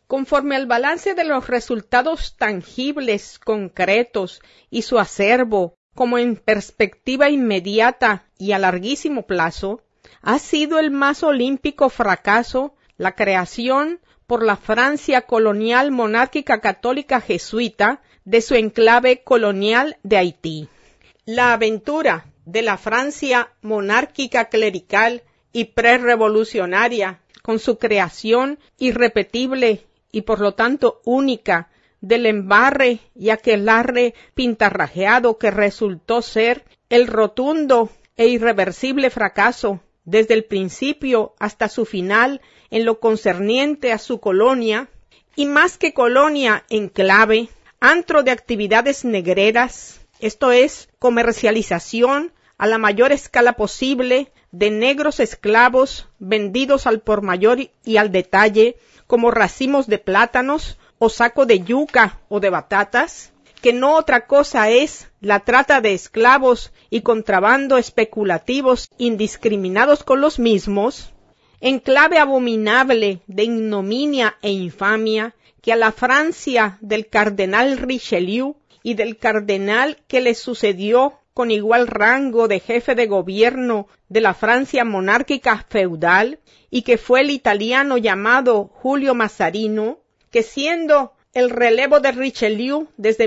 Conforme al balance de los resultados tangibles, concretos y su acervo, como en perspectiva inmediata y a larguísimo plazo, ha sido el más olímpico fracaso la creación por la Francia colonial monárquica católica jesuita de su enclave colonial de Haití. La aventura de la Francia monárquica clerical y prerrevolucionaria, con su creación irrepetible y por lo tanto única del embarre y aquelarre pintarrajeado que resultó ser el rotundo e irreversible fracaso desde el principio hasta su final en lo concerniente a su colonia, y más que colonia, enclave, antro de actividades negreras, esto es, comercialización a la mayor escala posible de negros esclavos vendidos al por mayor y al detalle, como racimos de plátanos o saco de yuca o de batatas, que no otra cosa es la trata de esclavos y contrabando especulativos indiscriminados con los mismos, enclave abominable de ignominia e infamia que a la Francia del cardenal Richelieu y del cardenal que le sucedió con igual rango de jefe de gobierno de la Francia monárquica feudal, y que fue el italiano llamado Julio Mazzarino, que siendo el relevo de Richelieu desde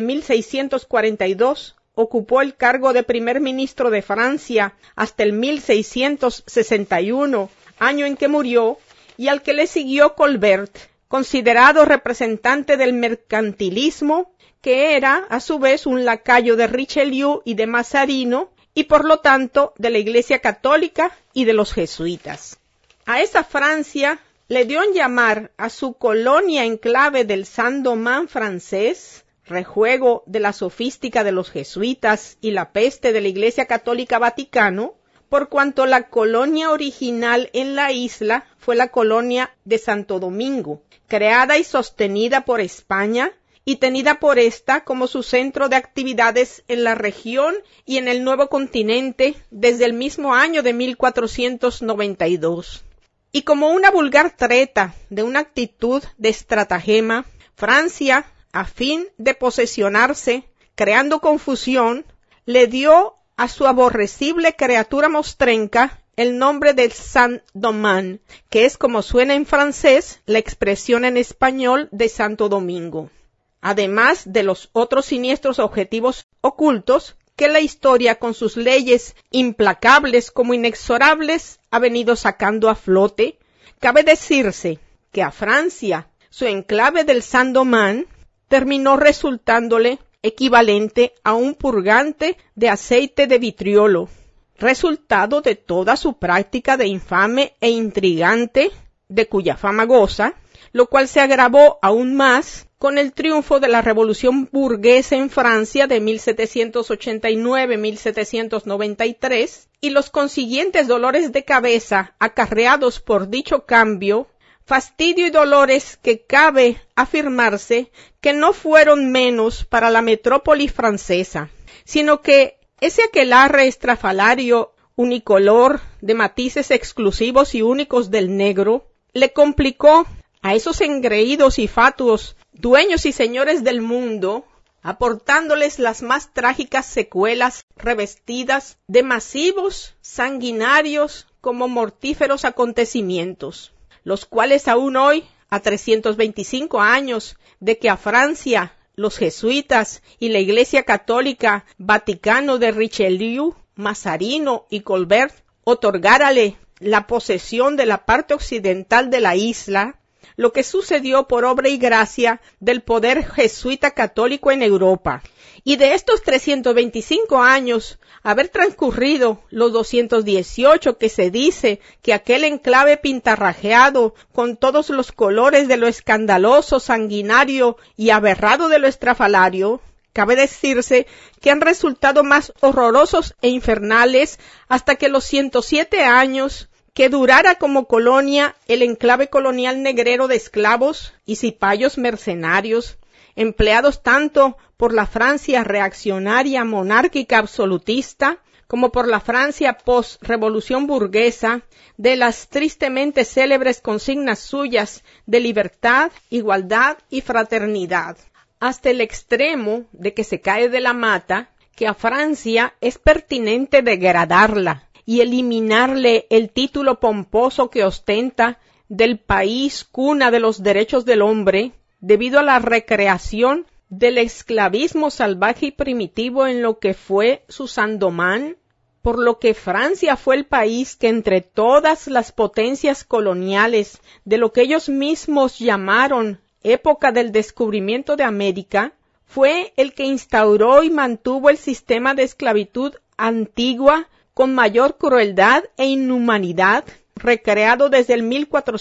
1642, ocupó el cargo de primer ministro de Francia hasta el 1661, año en que murió, y al que le siguió Colbert, considerado representante del mercantilismo, que era a su vez un lacayo de Richelieu y de Mazzarino, y por lo tanto de la Iglesia Católica y de los jesuitas. A esa Francia le dio en llamar a su colonia enclave del Saint-Domingue francés, rejuego de la sofística de los jesuitas y la peste de la Iglesia Católica Vaticano, por cuanto la colonia original en la isla fue la colonia de Santo Domingo, creada y sostenida por España y tenida por ésta como su centro de actividades en la región y en el nuevo continente desde el mismo año de 1492. Y como una vulgar treta de una actitud de estratagema, Francia, a fin de posesionarse, creando confusión, le dio a su aborrecible criatura mostrenca el nombre de Saint-Domingue, que es como suena en francés la expresión en español de Santo Domingo, además de los otros siniestros objetivos ocultos que la historia con sus leyes implacables como inexorables ha venido sacando a flote. Cabe decirse que a Francia su enclave del Saint-Domingue terminó resultándole equivalente a un purgante de aceite de vitriolo, resultado de toda su práctica de infame e intrigante, de cuya fama goza, lo cual se agravó aún más con el triunfo de la Revolución burguesa en Francia de 1789-1793 y los consiguientes dolores de cabeza acarreados por dicho cambio, fastidio y dolores que cabe afirmarse que no fueron menos para la metrópoli francesa, sino que ese aquelarre estrafalario unicolor de matices exclusivos y únicos del negro le complicó a esos engreídos y fatuos dueños y señores del mundo, aportándoles las más trágicas secuelas revestidas de masivos, sanguinarios como mortíferos acontecimientos, los cuales aún hoy, a 325 años de que a Francia los jesuitas y la Iglesia Católica Vaticano de Richelieu, Mazzarino y Colbert otorgárale la posesión de la parte occidental de la isla, lo que sucedió por obra y gracia del poder jesuita católico en Europa. Y de estos 325 años, haber transcurrido los 218 que se dice que aquel enclave pintarrajeado con todos los colores de lo escandaloso, sanguinario y aberrado de lo estrafalario, cabe decirse que han resultado más horrorosos e infernales hasta que los 107 años que durara como colonia el enclave colonial negrero de esclavos y cipayos mercenarios, empleados tanto por la Francia reaccionaria monárquica absolutista como por la Francia post-revolución burguesa, de las tristemente célebres consignas suyas de libertad, igualdad y fraternidad, hasta el extremo de que se cae de la mata que a Francia es pertinente degradarla y eliminarle el título pomposo que ostenta del país cuna de los derechos del hombre, debido a la recreación del esclavismo salvaje y primitivo en lo que fue su Saint-Domingue, por lo que Francia fue el país que entre todas las potencias coloniales de lo que ellos mismos llamaron época del descubrimiento de América, fue el que instauró y mantuvo el sistema de esclavitud antigua con mayor crueldad e inhumanidad, recreado desde el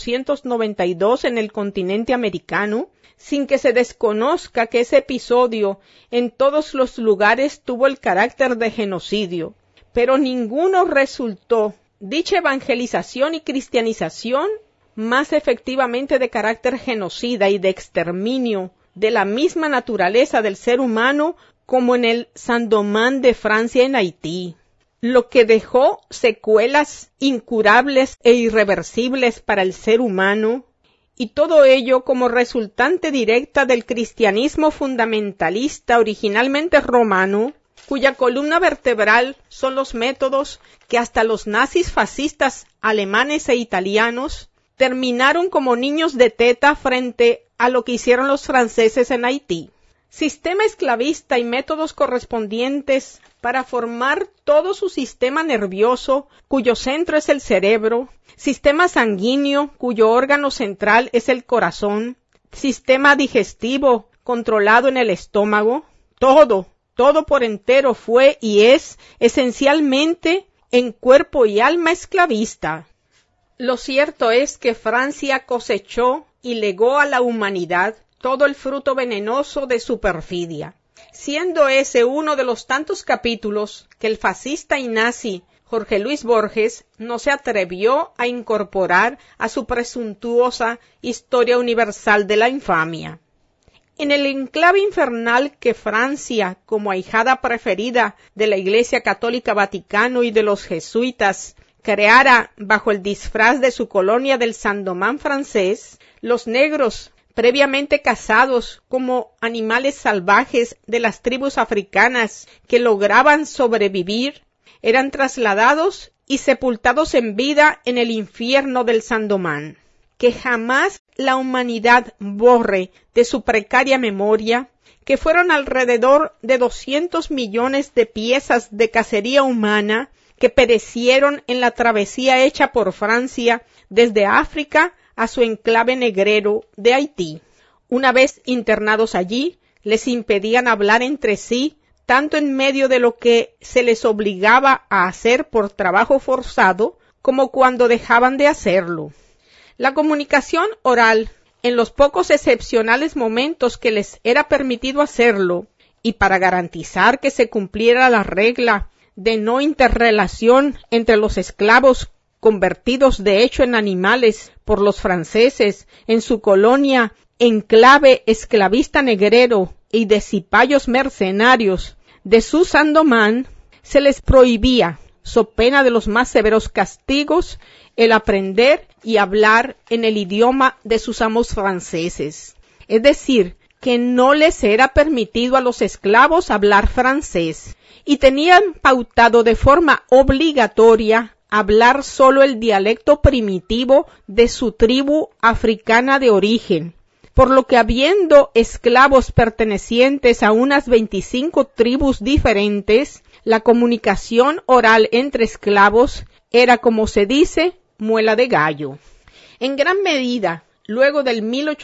1492 en el continente americano, sin que se desconozca que ese episodio en todos los lugares tuvo el carácter de genocidio. Pero ninguno resultó dicha evangelización y cristianización más efectivamente de carácter genocida y de exterminio de la misma naturaleza del ser humano como en el Saint-Domingue de Francia en Haití, lo que dejó secuelas incurables e irreversibles para el ser humano, y todo ello como resultante directa del cristianismo fundamentalista originalmente romano, cuya columna vertebral son los métodos que hasta los nazis fascistas alemanes e italianos terminaron como niños de teta frente a lo que hicieron los franceses en Haití. Sistema esclavista y métodos correspondientes para formar todo su sistema nervioso, cuyo centro es el cerebro, sistema sanguíneo, cuyo órgano central es el corazón, sistema digestivo controlado en el estómago, todo por entero fue y es esencialmente en cuerpo y alma esclavista. Lo cierto es que Francia cosechó y legó a la humanidad todo el fruto venenoso de su perfidia, siendo ese uno de los tantos capítulos que el fascista y nazi Jorge Luis Borges no se atrevió a incorporar a su presuntuosa Historia Universal de la Infamia. En el enclave infernal que Francia, como ahijada preferida de la Iglesia Católica Vaticano y de los jesuitas, creara bajo el disfraz de su colonia del Saint-Domingue francés, los negros, previamente cazados como animales salvajes de las tribus africanas que lograban sobrevivir, eran trasladados y sepultados en vida en el infierno del Saint-Domingue. Que jamás la humanidad borre de su precaria memoria que fueron alrededor de 200 millones de piezas de cacería humana que perecieron en la travesía hecha por Francia desde África a su enclave negrero de Haití. Una vez internados allí, les impedían hablar entre sí, tanto en medio de lo que se les obligaba a hacer por trabajo forzado, como cuando dejaban de hacerlo. La comunicación oral, en los pocos excepcionales momentos que les era permitido hacerlo, y para garantizar que se cumpliera la regla de no interrelación entre los esclavos convertidos de hecho en animales por los franceses en su colonia enclave esclavista negrero y de cipayos mercenarios de su Saint-Domingue, se les prohibía, so pena de los más severos castigos, el aprender y hablar en el idioma de sus amos franceses. Es decir, que no les era permitido a los esclavos hablar francés, y tenían pautado de forma obligatoria hablar solo el dialecto primitivo de su tribu africana de origen, por lo que habiendo esclavos pertenecientes a unas 25 tribus diferentes, la comunicación oral entre esclavos era, como se dice, muela de gallo. En gran medida, luego del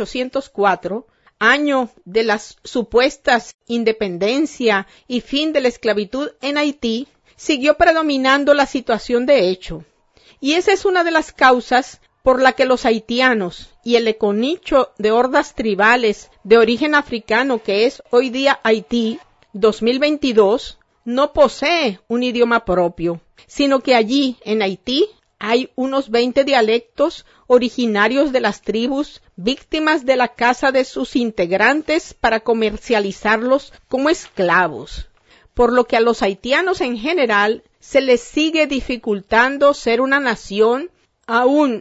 1804, año de las supuestas independencia y fin de la esclavitud en Haití, siguió predominando la situación de hecho. Y esa es una de las causas por la que los haitianos y el econicho de hordas tribales de origen africano que es hoy día Haití 2022, no posee un idioma propio, sino que allí, en Haití, hay unos 20 dialectos originarios de las tribus víctimas de la caza de sus integrantes para comercializarlos como esclavos. por lo que a los haitianos en general se les sigue dificultando ser una nación aún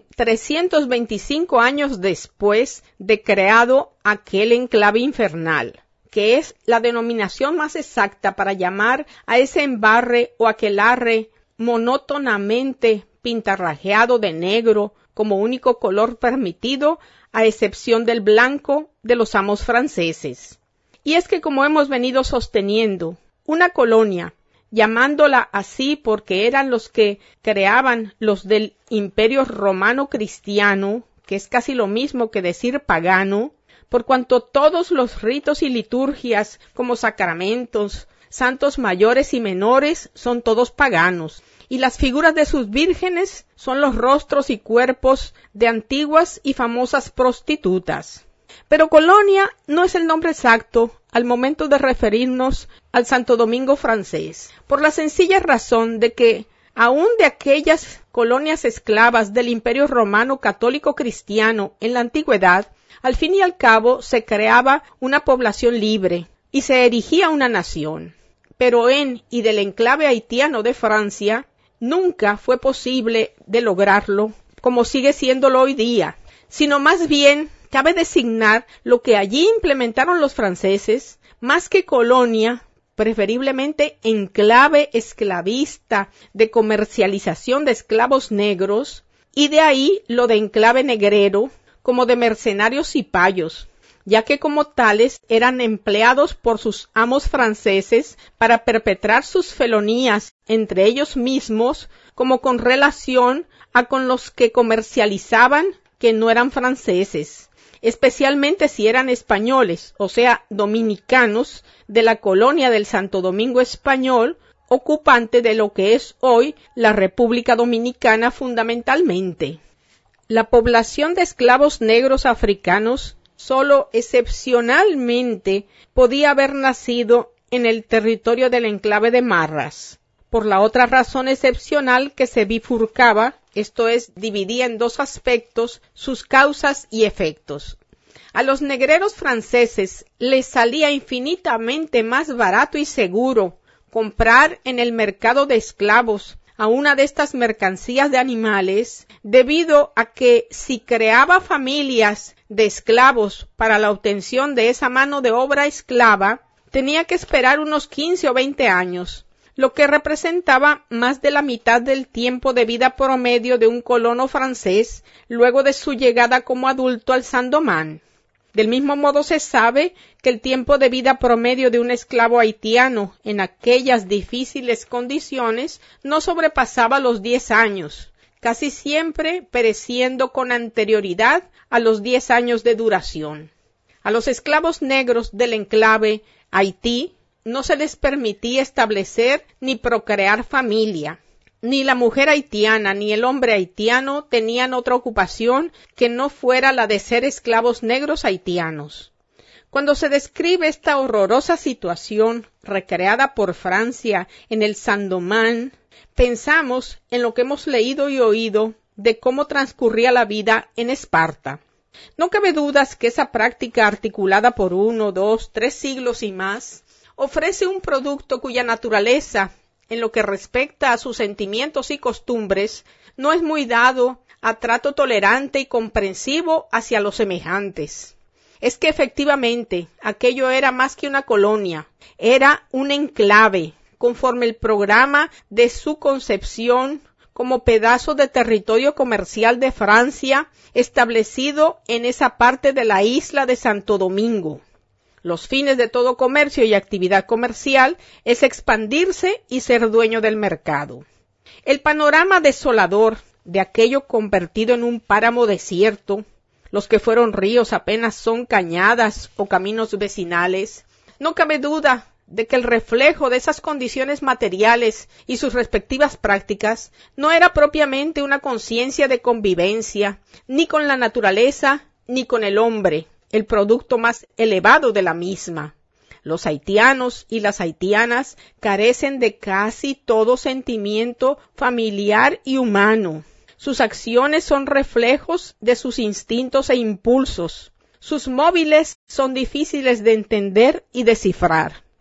325 años después de creado aquel enclave infernal, que es la denominación más exacta para llamar a ese embarre o aquelarre monótonamente pintarrajeado de negro como único color permitido, a excepción del blanco de los amos franceses. Y es que, como hemos venido sosteniendo, una colonia, llamándola así porque eran los que creaban los del Imperio Romano Cristiano, que es casi lo mismo que decir pagano, por cuanto todos los ritos y liturgias, como sacramentos, santos mayores y menores, son todos paganos, y las figuras de sus vírgenes son los rostros y cuerpos de antiguas y famosas prostitutas. Pero colonia no es el nombre exacto al momento de referirnos al Santo Domingo francés, por la sencilla razón de que, aun de aquellas colonias esclavas del Imperio Romano Católico Cristiano en la antigüedad, al fin y al cabo se creaba una población libre y se erigía una nación. Pero en y del enclave haitiano de Francia nunca fue posible de lograrlo, como sigue siéndolo hoy día, sino más bien cabe designar lo que allí implementaron los franceses, más que colonia, preferiblemente enclave esclavista de comercialización de esclavos negros, y de ahí lo de enclave negrero, como de mercenarios y payos, ya que como tales eran empleados por sus amos franceses para perpetrar sus felonías entre ellos mismos, como con relación a con los que comercializaban que no eran franceses, especialmente si eran españoles, o sea, dominicanos de la colonia del Santo Domingo español, ocupante de lo que es hoy la República Dominicana fundamentalmente. La población de esclavos negros africanos solo excepcionalmente podía haber nacido en el territorio del enclave de Marras, por la otra razón excepcional que se bifurcaba, esto es, dividía en dos aspectos sus causas y efectos. A los negreros franceses les salía infinitamente más barato y seguro comprar en el mercado de esclavos a una de estas mercancías de animales, debido a que si creaba familias de esclavos para la obtención de esa mano de obra esclava, tenía que esperar unos 15 o 20 años, lo que representaba más de la mitad del tiempo de vida promedio de un colono francés luego de su llegada como adulto al Saint-Domingue. Del mismo modo se sabe que el tiempo de vida promedio de un esclavo haitiano en aquellas difíciles condiciones no sobrepasaba los 10 años, casi siempre pereciendo con anterioridad a los 10 años de duración. A los esclavos negros del enclave Haití no se les permitía establecer ni procrear familia. Ni la mujer haitiana ni el hombre haitiano tenían otra ocupación que no fuera la de ser esclavos negros haitianos. Cuando se describe esta horrorosa situación recreada por Francia en el Saint-Domingue, pensamos en lo que hemos leído y oído de cómo transcurría la vida en Esparta. No cabe dudas que esa práctica articulada por 1, 2, 3 siglos y más ofrece un producto cuya naturaleza, en lo que respecta a sus sentimientos y costumbres, no es muy dado a trato tolerante y comprensivo hacia los semejantes. Es que efectivamente aquello era más que una colonia, era un enclave, conforme el programa de su concepción como pedazo de territorio comercial de Francia establecido en esa parte de la isla de Santo Domingo. Los fines de todo comercio y actividad comercial es expandirse y ser dueño del mercado. El panorama desolador de aquello convertido en un páramo desierto, los que fueron ríos apenas son cañadas o caminos vecinales, no cabe duda de que el reflejo de esas condiciones materiales y sus respectivas prácticas no era propiamente una conciencia de convivencia, ni con la naturaleza, ni con el hombre, el producto más elevado de la misma. Los haitianos y las haitianas carecen de casi todo sentimiento familiar y humano. Sus acciones son reflejos de sus instintos e impulsos. Sus móviles son difíciles de entender y descifrar.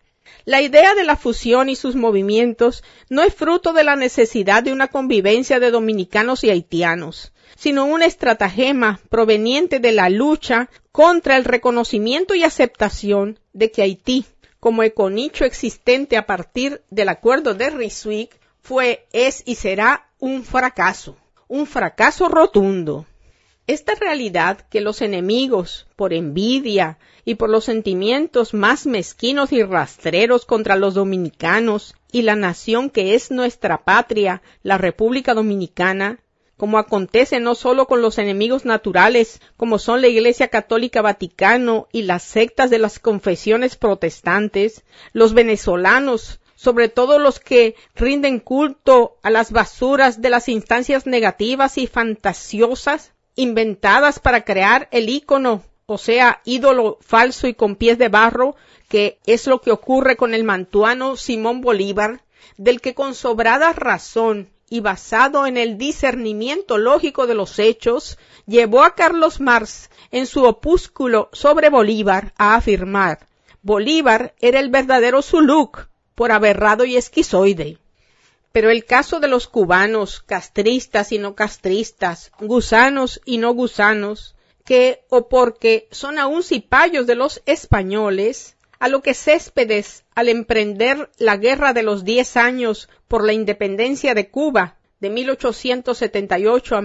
La idea de la fusión y sus movimientos no es fruto de la necesidad de una convivencia de dominicanos y haitianos, sino un estratagema proveniente de la lucha contra el reconocimiento y aceptación de que Haití, como econicho existente a partir del acuerdo de Ryswick, fue, es y será un fracaso rotundo. Esta realidad que los enemigos, por envidia y por los sentimientos más mezquinos y rastreros contra los dominicanos y la nación que es nuestra patria, la República Dominicana, como acontece no solo con los enemigos naturales, como son la Iglesia Católica Vaticano y las sectas de las confesiones protestantes, los venezolanos, sobre todo los que rinden culto a las basuras de las instancias negativas y fantasiosas, inventadas para crear el ícono, o sea, ídolo falso y con pies de barro, que es lo que ocurre con el mantuano Simón Bolívar, del que con sobrada razón y basado en el discernimiento lógico de los hechos, llevó a Carlos Marx en su opúsculo sobre Bolívar a afirmar: Bolívar era el verdadero Zuluk, por aberrado y esquizoide. Pero el caso de los cubanos, castristas y no castristas, gusanos y no gusanos, que o porque son aún cipayos de los españoles, a lo que Céspedes, al emprender la guerra de los 10 años por la independencia de Cuba, de 1878 a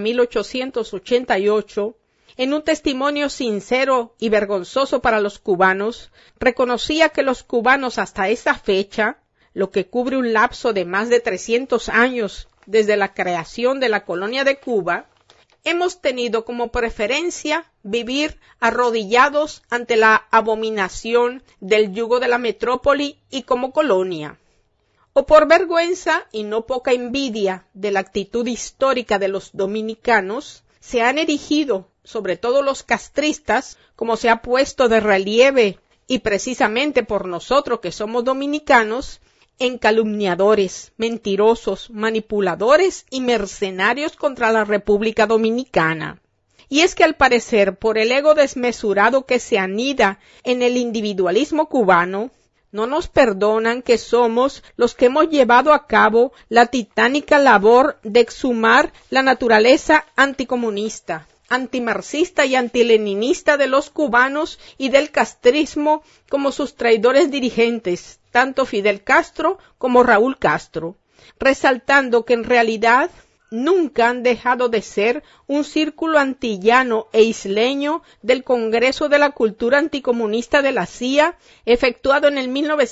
1888, en un testimonio sincero y vergonzoso para los cubanos, reconocía que los cubanos hasta esa fecha, lo que cubre un lapso de más de 300 años desde la creación de la colonia de Cuba, hemos tenido como preferencia vivir arrodillados ante la abominación del yugo de la metrópoli y como colonia, o por vergüenza y no poca envidia de la actitud histórica de los dominicanos, se han erigido, sobre todo los castristas, como se ha puesto de relieve, y precisamente por nosotros que somos dominicanos, en calumniadores, mentirosos, manipuladores y mercenarios contra la República Dominicana. Y es que al parecer, por el ego desmesurado que se anida en el individualismo cubano, no nos perdonan que somos los que hemos llevado a cabo la titánica labor de exhumar la naturaleza anticomunista, antimarxista y antileninista de los cubanos y del castrismo como sus traidores dirigentes, tanto Fidel Castro como Raúl Castro, resaltando que en realidad nunca han dejado de ser un círculo antillano e isleño del Congreso de la Cultura Anticomunista de la CIA, efectuado en el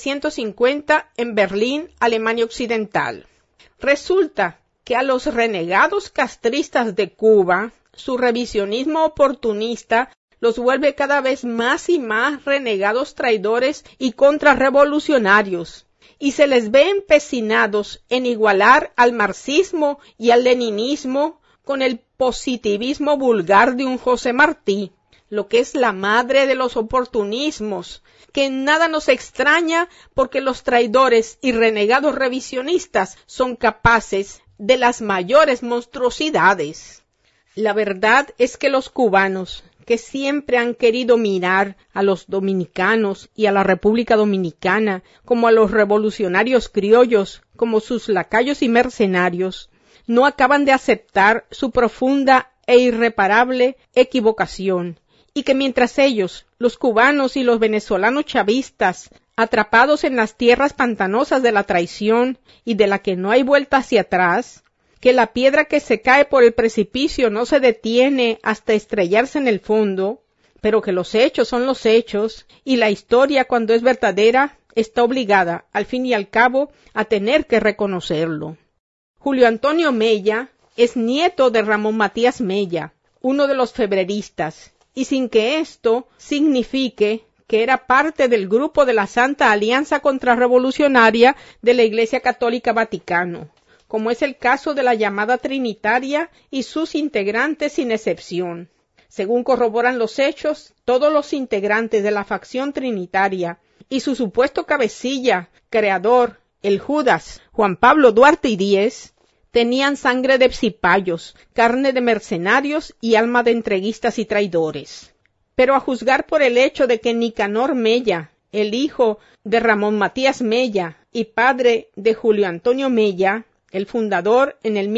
1950 en Berlín, Alemania Occidental. Resulta que a los renegados castristas de Cuba, su revisionismo oportunista los vuelve cada vez más y más renegados traidores y contrarrevolucionarios, y se les ve empecinados en igualar al marxismo y al leninismo con el positivismo vulgar de un José Martí, lo que es la madre de los oportunismos, que en nada nos extraña porque los traidores y renegados revisionistas son capaces de las mayores monstruosidades. La verdad es que los cubanos, que siempre han querido mirar a los dominicanos y a la República Dominicana como a los revolucionarios criollos, como sus lacayos y mercenarios, no acaban de aceptar su profunda e irreparable equivocación, y que mientras ellos, los cubanos y los venezolanos chavistas, atrapados en las tierras pantanosas de la traición y de la que no hay vuelta hacia atrás, que la piedra que se cae por el precipicio no se detiene hasta estrellarse en el fondo, pero que los hechos son los hechos, y la historia, cuando es verdadera, está obligada, al fin y al cabo, a tener que reconocerlo. Julio Antonio Mella es nieto de Ramón Matías Mella, uno de los febreristas, y sin que esto signifique que era parte del grupo de la Santa Alianza Contrarrevolucionaria de la Iglesia Católica Vaticano, como es el caso de la llamada Trinitaria y sus integrantes sin excepción. Según corroboran los hechos, todos los integrantes de la facción trinitaria y su supuesto cabecilla, creador, el Judas, Juan Pablo Duarte y Díez, tenían sangre de cipayos, carne de mercenarios y alma de entreguistas y traidores. Pero a juzgar por el hecho de que Nicanor Mella el hijo de Ramón Matías Mella y padre de Julio Antonio Mella, el fundador en el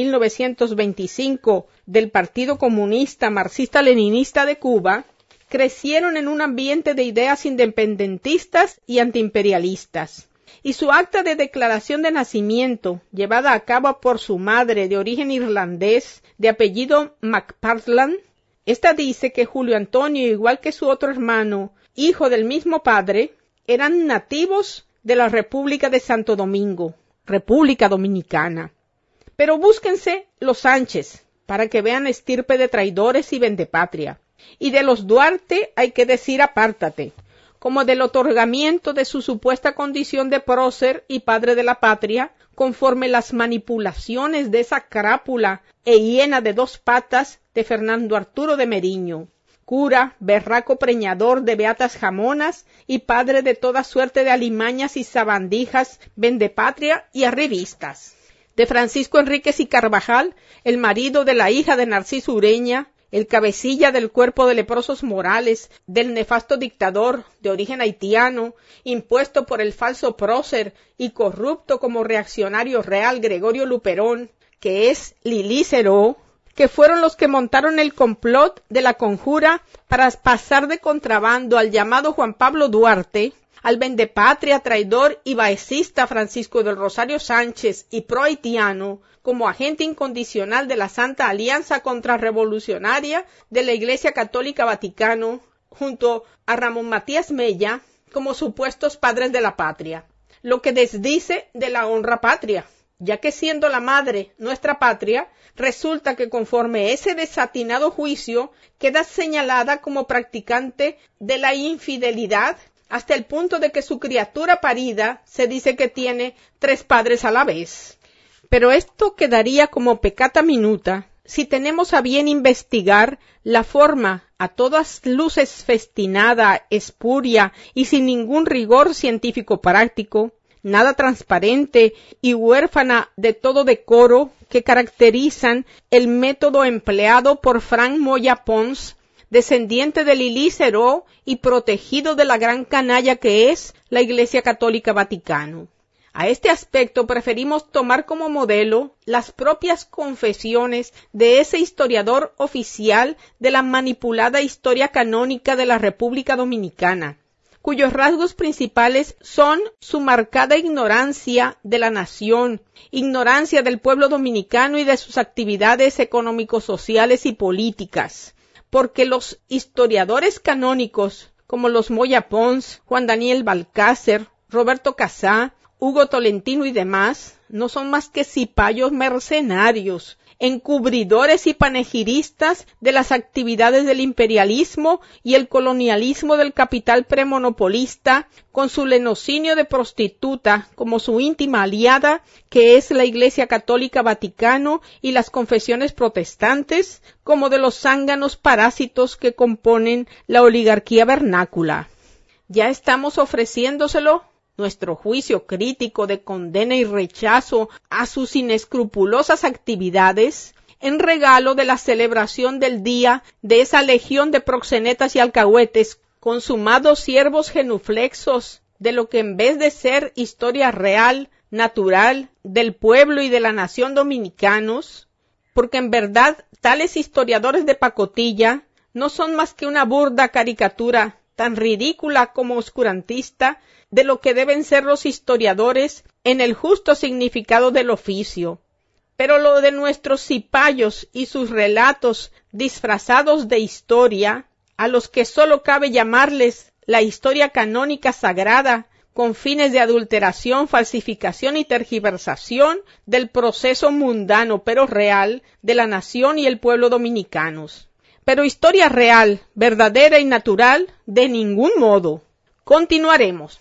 1925 del Partido Comunista Marxista-Leninista de Cuba, crecieron en un ambiente de ideas independentistas y antiimperialistas. Y su acta de declaración de nacimiento, llevada a cabo por su madre de origen irlandés, de apellido McPartland, esta dice que Julio Antonio, igual que su otro hermano, hijo del mismo padre, eran nativos de la República de Santo Domingo, República Dominicana. Pero búsquense los Sánchez, para que vean estirpe de traidores y vendepatria. Y de los Duarte hay que decir apártate, como del otorgamiento de su supuesta condición de prócer y padre de la patria, conforme las manipulaciones de esa crápula e hiena de dos patas de Fernando Arturo de Meriño, cura, berraco preñador de beatas jamonas y padre de toda suerte de alimañas y sabandijas, vendepatria y arribistas. De Francisco Enríquez y Carvajal, el marido de la hija de Narciso Ureña, el cabecilla del cuerpo de leprosos morales, del nefasto dictador de origen haitiano, impuesto por el falso prócer y corrupto como reaccionario real Gregorio Luperón, que es Lilícero, que fueron los que montaron el complot de la conjura para pasar de contrabando al llamado Juan Pablo Duarte, al vendepatria, traidor y baecista Francisco del Rosario Sánchez y pro-haitiano, como agente incondicional de la Santa Alianza Contrarrevolucionaria de la Iglesia Católica Vaticano, junto a Ramón Matías Mella, como supuestos padres de la patria, lo que desdice de la honra patria, ya que siendo la madre nuestra patria, resulta que conforme ese desatinado juicio queda señalada como practicante de la infidelidad, hasta el punto de que su criatura parida se dice que tiene 3 padres a la vez. Pero esto quedaría como peccata minuta si tenemos a bien investigar la forma a todas luces festinada, espuria y sin ningún rigor científico práctico, nada transparente y huérfana de todo decoro que caracterizan el método empleado por Frank Moya Pons, descendiente de Lilícero y protegido de la gran canalla que es la Iglesia Católica Vaticano. A este aspecto preferimos tomar como modelo las propias confesiones de ese historiador oficial de la manipulada historia canónica de la República Dominicana, cuyos rasgos principales son su marcada ignorancia de la nación, ignorancia del pueblo dominicano y de sus actividades económico-sociales y políticas, porque los historiadores canónicos como los Moya Pons, Juan Daniel Balcácer, Roberto Casá, Hugo Tolentino y demás, no son más que cipayos mercenarios, encubridores y panegiristas de las actividades del imperialismo y el colonialismo del capital premonopolista, con su lenocinio de prostituta como su íntima aliada, que es la Iglesia Católica Vaticano y las confesiones protestantes, como de los zánganos parásitos que componen la oligarquía vernácula. Ya estamos ofreciéndoselo nuestro juicio crítico de condena y rechazo a sus inescrupulosas actividades, en regalo de la celebración del día de esa legión de proxenetas y alcahuetes, consumados siervos genuflexos de lo que en vez de ser historia real, natural, del pueblo y de la nación dominicanos, porque en verdad tales historiadores de pacotilla no son más que una burda caricatura tan ridícula como oscurantista de lo que deben ser los historiadores en el justo significado del oficio. Pero lo de nuestros cipayos y sus relatos disfrazados de historia, a los que sólo cabe llamarles la historia canónica sagrada, con fines de adulteración, falsificación y tergiversación del proceso mundano pero real de la nación y el pueblo dominicanos. Pero historia real, verdadera y natural, de ningún modo. Continuaremos.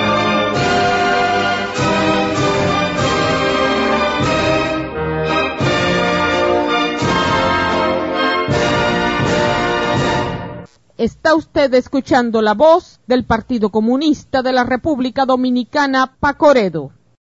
Está usted escuchando la voz del Partido Comunista de la República Dominicana, Pacoredo.